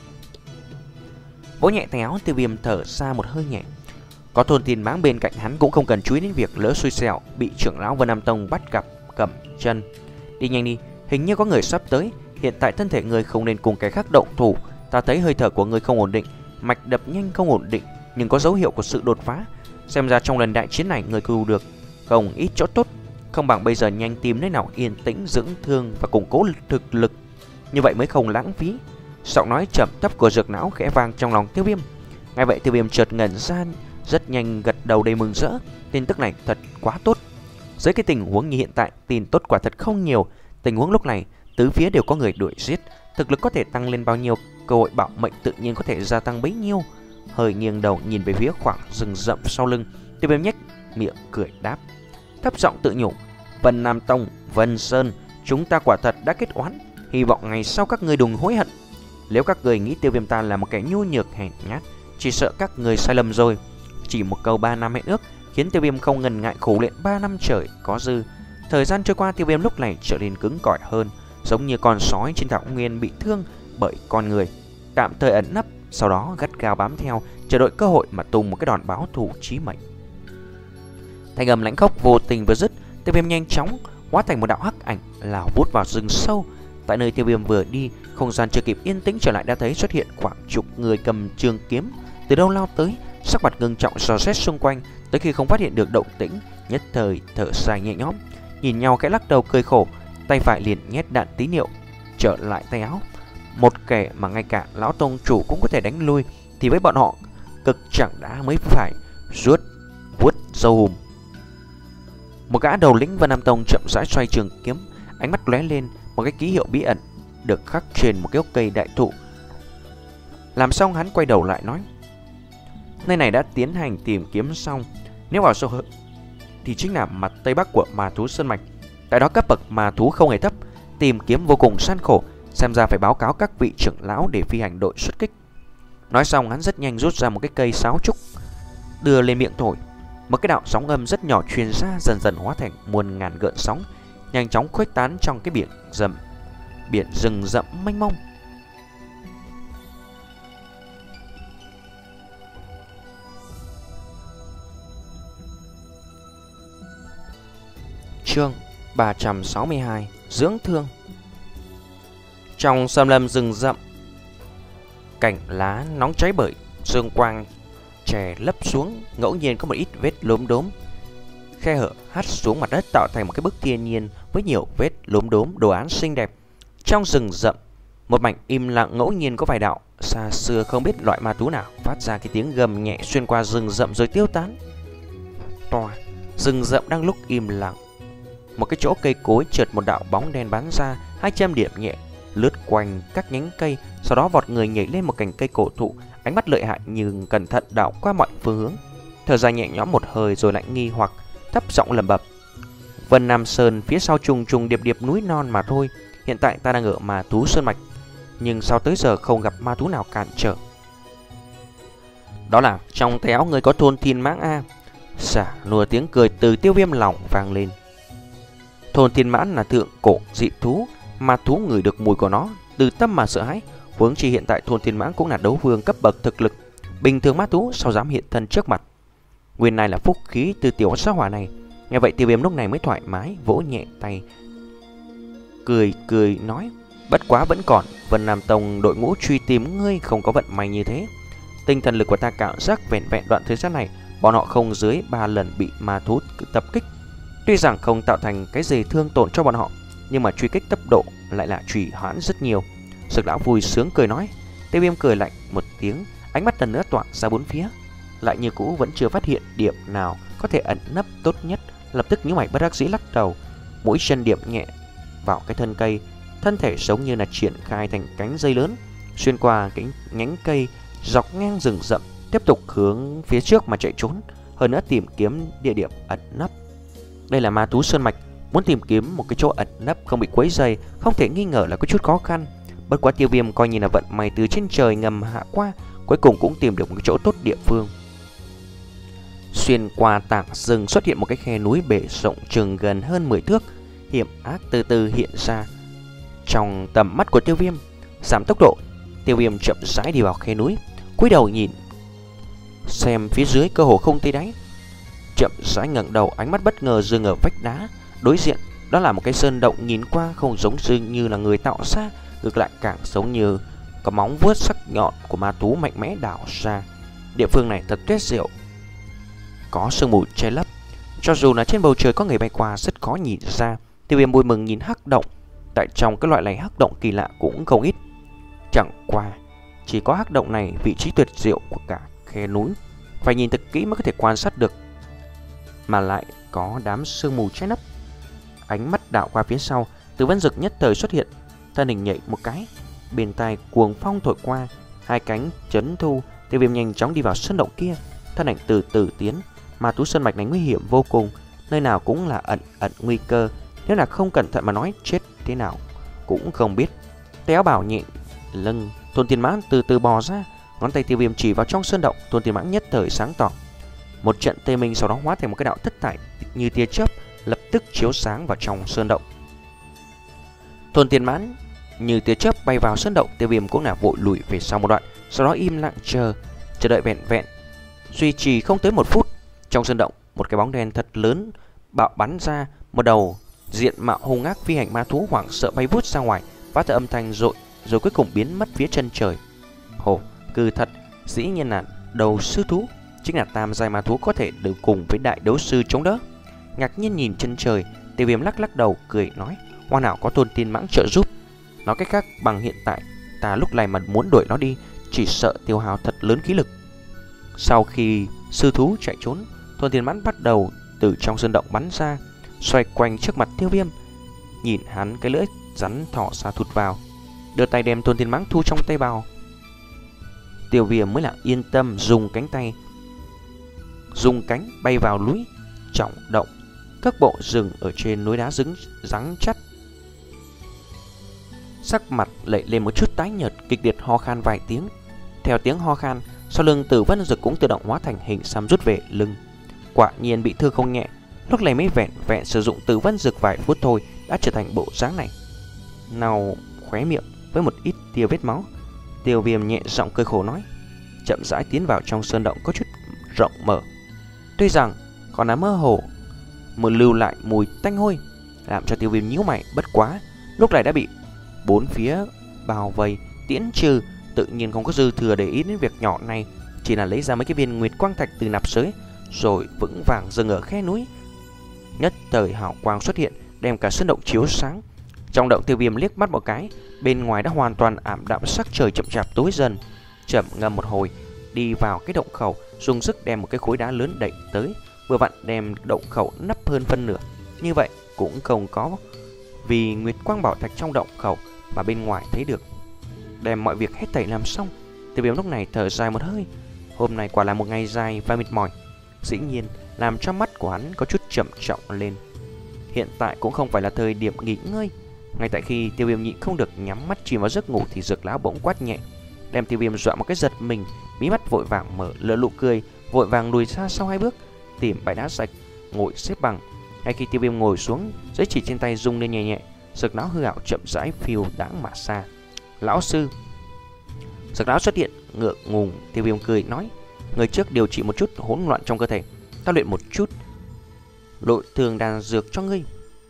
Vỗ nhẹ tay áo, Tiêu Viêm thở ra một hơi nhẹ. Có Thôn Thiên Mãng bên cạnh hắn cũng không cần chú ý đến việc lỡ xui xẻo bị trưởng lão Vân Nam Tông bắt gặp cầm chân. Đi nhanh đi, hình như có người sắp tới. Hiện tại thân thể người không nên cùng cái khác động thủ. Ta thấy hơi thở của người không ổn định, mạch đập nhanh không ổn định, nhưng có dấu hiệu của sự đột phá. Xem ra trong lần đại chiến này người cứu được không ít chỗ tốt. Không bằng bây giờ nhanh tìm nơi nào yên tĩnh dưỡng thương và củng cố thực lực, như vậy mới không lãng phí. Giọng nói trầm thấp của Dược Não khẽ vang trong lòng Tiêu Viêm. Ngay vậy Tiêu Viêm chợt ngẩn ra, rất nhanh gật đầu đầy mừng rỡ. Tin tức này thật quá tốt. Dưới cái tình huống như hiện tại, tin tốt quả thật không nhiều. Tình huống lúc này, tứ phía đều có người đuổi giết, thực lực có thể tăng lên bao nhiêu, cơ hội bảo mệnh tự nhiên có thể gia tăng bấy nhiêu. Hơi nghiêng đầu nhìn về phía khoảng rừng rậm sau lưng, Tiêu Viêm nhếch miệng cười đáp, thấp giọng tự nhủ: Vân Nam Tông, Vân Sơn, chúng ta quả thật đã kết oán. Hy vọng ngày sau các ngươi đừng hối hận. Nếu các người nghĩ Tiêu Viêm ta là một kẻ nhu nhược hèn nhát, chỉ sợ các người sai lầm rồi. Chỉ một câu ba năm hẹn ước khiến Tiêu Viêm không ngần ngại khổ luyện ba năm trời có dư. Thời gian trôi qua, Tiêu Viêm lúc này trở nên cứng cỏi hơn, giống như con sói trên thảo nguyên bị thương bởi con người, tạm thời ẩn nấp, sau đó gắt gao bám theo, chờ đợi cơ hội mà tung một cái đòn báo thù chí mệnh. Thanh âm lãnh khốc vô tình vừa dứt, Tiêu Viêm nhanh chóng hóa thành một đạo hắc ảnh lao vút vào rừng sâu. Tại nơi Tiêu Viêm vừa đi, không gian chưa kịp yên tĩnh trở lại đã thấy xuất hiện khoảng chục người cầm trường kiếm từ đâu lao tới, sắc mặt ngưng trọng dò xét xung quanh. Tới khi không phát hiện được động tĩnh, nhất thời thở dài nhẹ nhõm, nhìn nhau khẽ lắc đầu cười khổ, tay phải liền nhét đạn tín hiệu trở lại tay áo. Một kẻ mà ngay cả lão tông chủ cũng có thể đánh lui, thì với bọn họ cực chẳng đã mới phải ruốt vuốt dâu hùm. Một gã đầu lĩnh Vân Nam Tông chậm rãi xoay trường kiếm, ánh mắt lóe lên một cái ký hiệu bí ẩn được khắc trên một cái gốc cây đại thụ. Làm xong hắn quay đầu lại nói: nơi này đã tiến hành tìm kiếm xong, nếu vào sâu hơn thì chính là mặt tây bắc của Ma Thú Sơn Mạch. Tại đó cấp bậc ma thú không hề thấp, tìm kiếm vô cùng gian khổ, xem ra phải báo cáo các vị trưởng lão để phi hành đội xuất kích. Nói xong hắn rất nhanh rút ra một cái cây sáo trúc, đưa lên miệng thổi. Một cái đạo sóng âm rất nhỏ truyền ra, dần dần hóa thành muôn ngàn gợn sóng, nhanh chóng khuếch tán trong cái biển rậm biển rừng rậm mênh mông. Chương ba trăm sáu mươi hai: Dưỡng thương. Trong xâm lâm rừng rậm, cảnh lá nóng cháy bởi dương quang chè lấp xuống, ngẫu nhiên có một ít vết lốm đốm khe hở hắt xuống mặt đất, tạo thành một cái bức thiên nhiên với nhiều vết lốm đốm đồ án xinh đẹp. Trong rừng rậm, một mảnh im lặng, ngẫu nhiên có vài đạo xa xưa không biết loại ma thú nào phát ra cái tiếng gầm nhẹ xuyên qua rừng rậm rồi tiêu tán. Toa, rừng rậm đang lúc im lặng. Một cái chỗ cây cối chợt một đạo bóng đen bắn ra, hai châm điểm nhẹ lướt quanh các nhánh cây, sau đó vọt người nhảy lên một cành cây cổ thụ, ánh mắt lợi hại nhưng cẩn thận đảo qua mọi phương hướng. Thở dài nhẹ nhõm một hơi rồi lại nghi hoặc thấp giọng lẩm bẩm: Vân Nam Sơn phía sau trùng trùng điệp điệp núi non mà thôi. Hiện tại ta đang ở Ma Thú Sơn Mạch, nhưng sao tới giờ không gặp ma thú nào cản trở? Đó là trong tay áo người có Thôn Thiên Mãng a. Xả lùa tiếng cười từ Tiêu Viêm lòng vang lên. Thôn Thiên Mãng là thượng cổ dị thú, ma thú ngửi được mùi của nó từ tâm mà sợ hãi. Huống chi hiện tại Thôn Thiên Mãng cũng là đấu vương cấp bậc thực lực, bình thường ma thú sao dám hiện thân trước mặt. Nguyên này là phúc khí từ tiểu gia hỏa này. Nghe vậy Tiêu Viêm lúc này mới thoải mái vỗ nhẹ tay, cười cười nói: bất quá vẫn còn Vân Nam Tông đội ngũ truy tìm ngươi không có vận may như thế. Tinh thần lực của ta cảm giác vẹn vẹn đoạn thời gian này, bọn họ không dưới ba lần bị ma thú tập kích. Tuy rằng không tạo thành cái gì thương tổn cho bọn họ, nhưng mà truy kích tốc độ lại là trì hoãn rất nhiều. Dược lão vui sướng cười nói. Tiêu Viêm cười lạnh một tiếng, ánh mắt lần nữa tỏa ra bốn phía, lại như cũ vẫn chưa phát hiện điểm nào có thể ẩn nấp tốt nhất. Lập tức nhíu mày bất đắc dĩ lắc đầu, mũi chân điểm nhẹ vào cái thân cây, thân thể giống như là triển khai thành cánh dây lớn, xuyên qua cánh nhánh cây dọc ngang rừng rậm, tiếp tục hướng phía trước mà chạy trốn, hơn nữa tìm kiếm địa điểm ẩn nấp. Đây là ma thú sơn mạch, muốn tìm kiếm một cái chỗ ẩn nấp không bị quấy rầy, không thể nghi ngờ là có chút khó khăn. Bất quá Tiêu Viêm coi như là vận may từ trên trời ngầm hạ qua, cuối cùng cũng tìm được một cái chỗ tốt địa phương. Xuyên qua tảng rừng xuất hiện một cái khe núi bể rộng chừng gần hơn mười thước, hiểm ác từ từ hiện ra trong tầm mắt của Tiêu Viêm. Giảm tốc độ, Tiêu Viêm chậm rãi đi vào khe núi, cúi đầu nhìn xem phía dưới cơ hồ không thấy đáy. Chậm rãi ngẩng đầu, ánh mắt bất ngờ dừng ở vách đá đối diện. Đó là một cái sơn động, nhìn qua không giống như là người tạo ra, ngược lại càng giống như có móng vuốt sắc nhọn của ma thú mạnh mẽ đào ra. Địa phương này thật tuyệt diệu, có sương mù che lấp, cho dù là trên bầu trời có người bay qua rất khó nhìn ra. Tiêu Viêm vui mừng nhìn hắc động, tại trong cái loại này hắc động kỳ lạ cũng không ít. Chẳng qua chỉ có hắc động này vị trí tuyệt diệu của cả khe núi, phải nhìn thật kỹ mới có thể quan sát được, mà lại có đám sương mù che lấp. Ánh mắt đảo qua phía sau, Tử Vân Dực nhất thời xuất hiện, thân hình nhảy một cái, bên tai cuồng phong thổi qua, hai cánh chấn thu. Tiêu Viêm nhanh chóng đi vào sơn động kia, thân ảnh từ từ tiến. Ma thú sơn mạch này nguy hiểm vô cùng, nơi nào cũng là ẩn ẩn nguy cơ, nếu là không cẩn thận mà nói chết thế nào cũng không biết. Téo bảo nhẹ lưng, Thôn Tiên Mãng từ từ bò ra, ngón tay Tiêu Viêm chỉ vào trong sơn động. Thôn Tiên Mãng nhất thời sáng tỏ, một trận tê minh, sau đó hóa thành một cái đạo thất thải như tia chớp, lập tức chiếu sáng vào trong sơn động. Thôn Tiên Mãng như tia chớp bay vào sơn động, Tiêu Viêm cũng là vội lùi về sau một đoạn, sau đó im lặng chờ, chờ đợi vẹn vẹn duy trì không tới một phút. Trong sơn động, một cái bóng đen thật lớn bạo bắn ra, một đầu diện mạo hung ác phi hành ma thú hoảng sợ bay vút ra ngoài, phát ra âm thanh rội, rồi cuối cùng biến mất phía chân trời. Hồ, cư thật, dĩ nhiên là đầu sư thú, chính là tam giai ma thú có thể được cùng với đại đấu sư chống đỡ. Ngạc nhiên nhìn chân trời, Tiêu Viêm lắc lắc đầu cười nói, hoa nào có Thôn Tiên Mãng trợ giúp. Nói cách khác, bằng hiện tại ta lúc này mà muốn đuổi nó đi, chỉ sợ tiêu hao thật lớn khí lực. Sau khi sư thú chạy trốn, Thôn Tiên Mãng bắt đầu từ trong sơn động bắn ra, xoay quanh trước mặt Tiêu Viêm. Nhìn hắn, cái lưỡi rắn thỏ ra thụt vào, đưa tay đem Thôn Tiên Mãng thu trong tay vào. Tiêu Viêm mới là yên tâm, dùng cánh tay dùng cánh bay vào núi trọng động, cước bộ dừng ở trên núi đá rứng rắn chắc. Sắc mặt lệ lên một chút tái nhợt, kịch liệt ho khan vài tiếng. Theo tiếng ho khan, sau lưng Tử Vân Dực cũng tự động hóa thành hình xăm rút về lưng. Quả nhiên bị thương không nhẹ, lúc này mới vẹn vẹn sử dụng Tử Vân Dực vài phút thôi đã trở thành bộ dáng này. Nào khóe miệng với một ít tia vết máu, Tiêu Viêm nhẹ giọng cười khổ nói, chậm rãi tiến vào trong sơn động có chút rộng mở. Tuy rằng còn là mơ hồ, mùi lưu lại mùi tanh hôi, làm cho Tiêu Viêm nhíu mày. Bất quá lúc này đã bị bốn phía bao vây tiễn trừ, tự nhiên không có dư thừa để ý đến việc nhỏ này, chỉ là lấy ra mấy cái viên nguyệt quang thạch từ nạp giới, rồi vững vàng dừng ở khe núi. Nhất thời hào quang xuất hiện, đem cả sơn động chiếu sáng. Trong động, Tiêu Viêm liếc mắt một cái, bên ngoài đã hoàn toàn ảm đạm, sắc trời chậm chạp tối dần. Chậm ngâm một hồi, đi vào cái động khẩu, dùng sức đem một cái khối đá lớn đẩy tới, vừa vặn đem động khẩu nắp hơn phân nửa. Như vậy cũng không có vì nguyệt quang bảo thạch trong động khẩu mà bên ngoài thấy được. Đem mọi việc hết thảy làm xong, Tiêu Viêm lúc này thở dài một hơi. Hôm nay quả là một ngày dài và mệt mỏi, dĩ nhiên làm cho mắt của hắn có chút trầm trọng lên. Hiện tại cũng không phải là thời điểm nghỉ ngơi. Ngay tại khi Tiêu Viêm nhịn không được nhắm mắt chìm vào giấc ngủ thì Dược Lão bỗng quát nhẹ, đem Tiêu Viêm dọa một cái giật mình, mí mắt vội vàng mở, lỡ nụ cười, vội vàng lùi ra sau hai bước, tìm bãi đá sạch ngồi xếp bằng. Ngay khi Tiêu Viêm ngồi xuống, giấy chỉ trên tay rung lên nhẹ nhẹ, Dược Lão hư ảo chậm rãi phiêu đãng mà xa. Lão sư. Dược Lão xuất hiện, ngượng ngùng. Tiêu Viêm cười nói, người trước điều trị một chút hỗn loạn trong cơ thể, ta luyện một chút nội thương đan dược cho ngươi,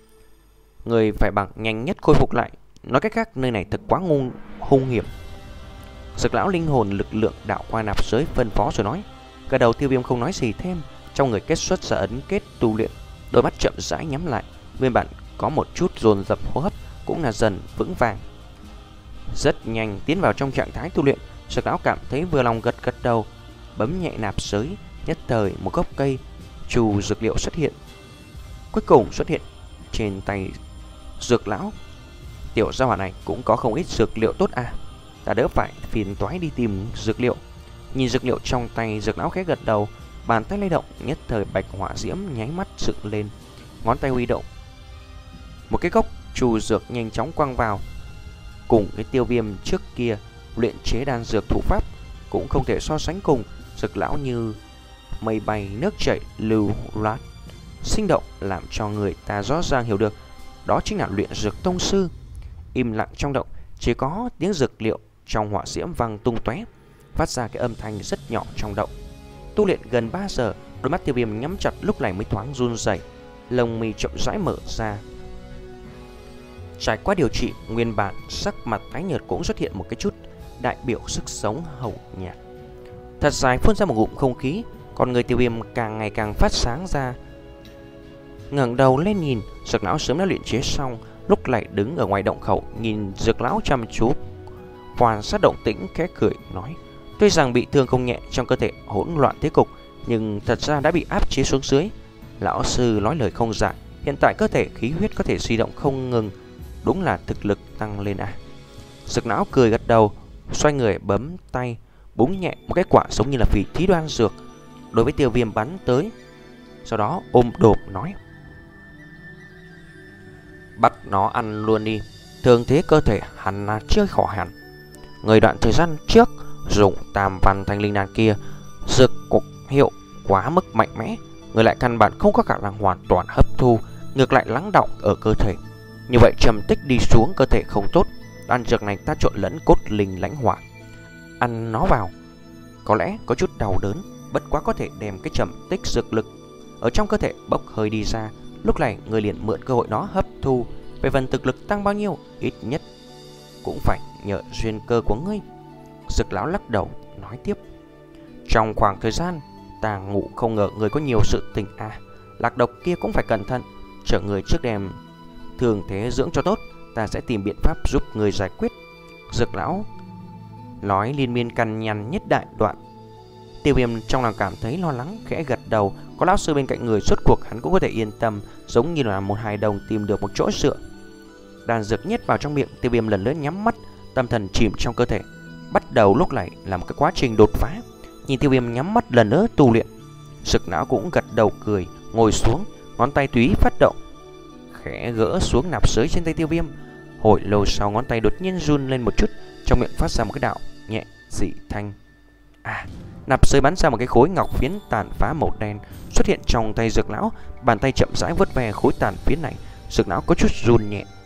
người phải bằng nhanh nhất khôi phục lại. Nói cách khác, nơi này thật quá ngu hung hiểm. Dược Lão linh hồn lực lượng đạo qua nạp giới phân phó rồi nói. Cả đầu Tiêu Viêm không nói gì thêm, trong người kết xuất ra ấn kết tu luyện, đôi mắt chậm rãi nhắm lại, nguyên bản có một chút dồn dập hô hấp cũng là dần vững vàng. Rất nhanh tiến vào trong trạng thái tu luyện, Dược Lão cảm thấy vừa lòng gật gật đầu, bấm nhẹ nạp giới, nhất thời một gốc cây trù dược liệu xuất hiện. Cuối cùng xuất hiện trên tay Dược Lão. Tiểu gia hỏa này cũng có không ít dược liệu tốt à. Ta đỡ phải phiền toái đi tìm dược liệu. Nhìn dược liệu trong tay, Dược lão khẽ gật đầu, bàn tay lay động, nhất thời bạch hỏa diễm nháy mắt dựng lên, ngón tay huy động, một cái gốc trù dược nhanh chóng quăng vào. Cùng cái Tiêu Viêm trước kia luyện chế đan dược thủ pháp cũng không thể so sánh cùng. Dược lão như mây bay nước chảy lưu loát, sinh động, làm cho người ta rõ ràng hiểu được đó chính là luyện dược tông sư. Im lặng trong động, chỉ có tiếng dược liệu trong hỏa diễm vang tung tóe, phát ra cái âm thanh rất nhỏ trong động. Tu luyện gần ba giờ, đôi mắt Tiêu Viêm nhắm chặt lúc này mới thoáng run rẩy, lông mi chậm rãi mở ra. Trải qua điều trị, nguyên bản sắc mặt tái nhợt cũng xuất hiện một cái chút đại biểu sức sống hậu nhạt. Thật dài phun ra một ngụm không khí, còn người Tiêu Viêm càng ngày càng phát sáng ra. Ngẩng đầu lên nhìn, Dược lão sớm đã luyện chế xong, lúc lại đứng ở ngoài động khẩu nhìn Dược lão chăm chú quan sát động tĩnh, khẽ cười nói: tuy rằng bị thương không nhẹ, trong cơ thể hỗn loạn thế cục, nhưng thật ra đã bị áp chế xuống dưới. Lão sư nói lời không giả, hiện tại cơ thể khí huyết có thể di động không ngừng, đúng là thực lực tăng lên à. Dược lão cười gật đầu, xoay người bấm tay búng nhẹ một cái quả giống như là phỉ thí đoan dược đối với Tiêu Viêm bắn tới, sau đó ôm đồm nói: bắt nó ăn luôn đi, thương thế cơ thể hẳn là chưa khỏi hẳn. Người đoạn thời gian trước dùng tam văn thanh linh đan kia, dược cục hiệu quá mức mạnh mẽ, người lại căn bản không có khả năng hoàn toàn hấp thu, ngược lại lắng đọng ở cơ thể. Như vậy trầm tích đi xuống cơ thể không tốt. Đan dược này ta trộn lẫn cốt linh lãnh hỏa, ăn nó vào có lẽ có chút đau đớn, bất quá có thể đem cái trầm tích dược lực ở trong cơ thể bốc hơi đi ra. Lúc này người liền mượn cơ hội đó hấp thu. Về phần thực lực tăng bao nhiêu, ít nhất cũng phải nhờ duyên cơ của ngươi. Dược lão lắc đầu nói tiếp: trong khoảng thời gian ta ngủ không ngờ người có nhiều sự tình à. Lạc độc kia cũng phải cẩn thận, chờ người trước đem thường thế dưỡng cho tốt, ta sẽ tìm biện pháp giúp người giải quyết. Dược lão nói liên miên cằn nhằn nhất đại đoạn. Tiêu Viêm trong lòng cảm thấy lo lắng, khẽ gật đầu. Có lão sư bên cạnh người, suốt cuộc hắn cũng có thể yên tâm, giống như là một hài đồng tìm được một chỗ dựa. Đan dược nhét vào trong miệng, Tiêu Viêm lần nữa nhắm mắt, tâm thần chìm trong cơ thể. Bắt đầu lúc này là một cái quá trình đột phá. Nhìn Tiêu Viêm nhắm mắt lần nữa tu luyện, Dược lão cũng gật đầu cười, ngồi xuống, ngón tay tùy phát động, khẽ gỡ xuống nạp giới trên tay Tiêu Viêm. Hồi lâu sau, ngón tay đột nhiên run lên một chút, trong miệng phát ra một cái đạo nhẹ dị thanh. À, nạp giới bắn ra một cái khối ngọc phiến tàn phá màu đen xuất hiện trong tay Dược lão. Bàn tay chậm rãi vớt ve khối tàn phiến này. Dược lão có chút run nhẹ,